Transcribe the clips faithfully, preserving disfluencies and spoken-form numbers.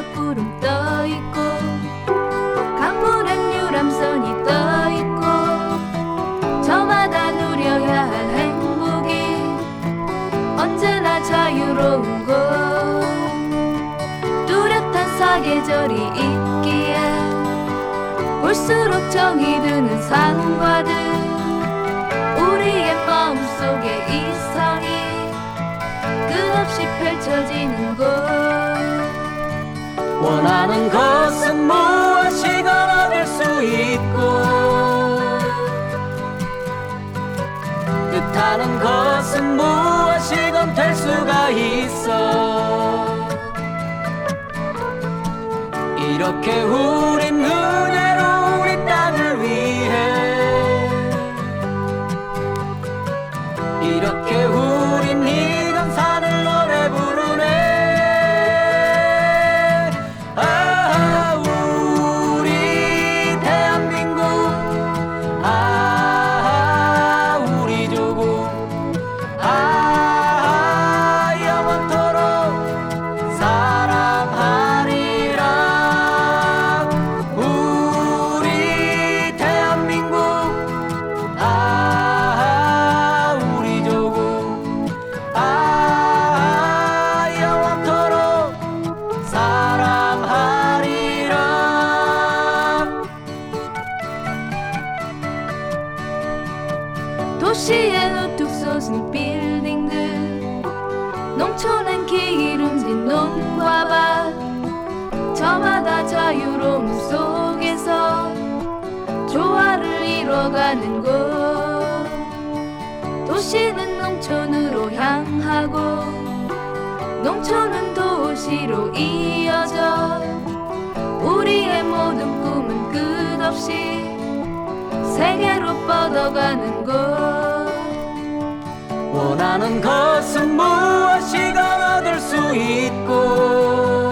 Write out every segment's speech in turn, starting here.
구름 떠있고 강물엔 유람선이 떠있고 저마다 누려야 할 행복이 언제나 자유로운 곳 뚜렷한 사계절이 있기에 볼수록 정이 드는 산과들 우리의 마음속에 이성이 끝없이 펼쳐지는 곳 원하는 것은 무엇이건 얻을 수 있고 뜻하는 것은 무엇이건 될 수가 있어 이렇게 우린 은혜로 우리 땅을 위해 이렇게 우린 이 감사를 노래 부르네 아 우리 대한민국 아 우리 조국 아 영원토록 사랑하리라 우리 대한민국 아 우리 조국 아 영원토록 사랑하리라 도시엔 우뚝 솟은 빌딩들 농촌엔 기름진 논과 밭 저마다 자유로움 속에서 조화를 이뤄가는 곳 도시는 농촌으로 향하고 농촌은 도시로 이어져 우리의 모든 꿈은 끝없이 세계로 뻗어가는 곳 원하는 것은 무엇이건 얻을 수 있고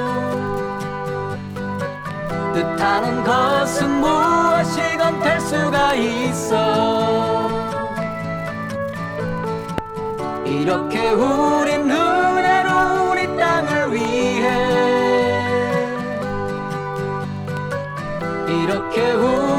뜻하는 것은 무엇이건 될 수가 있어 이렇게 우린 은혜로 우리 땅을 위해 이렇게 우리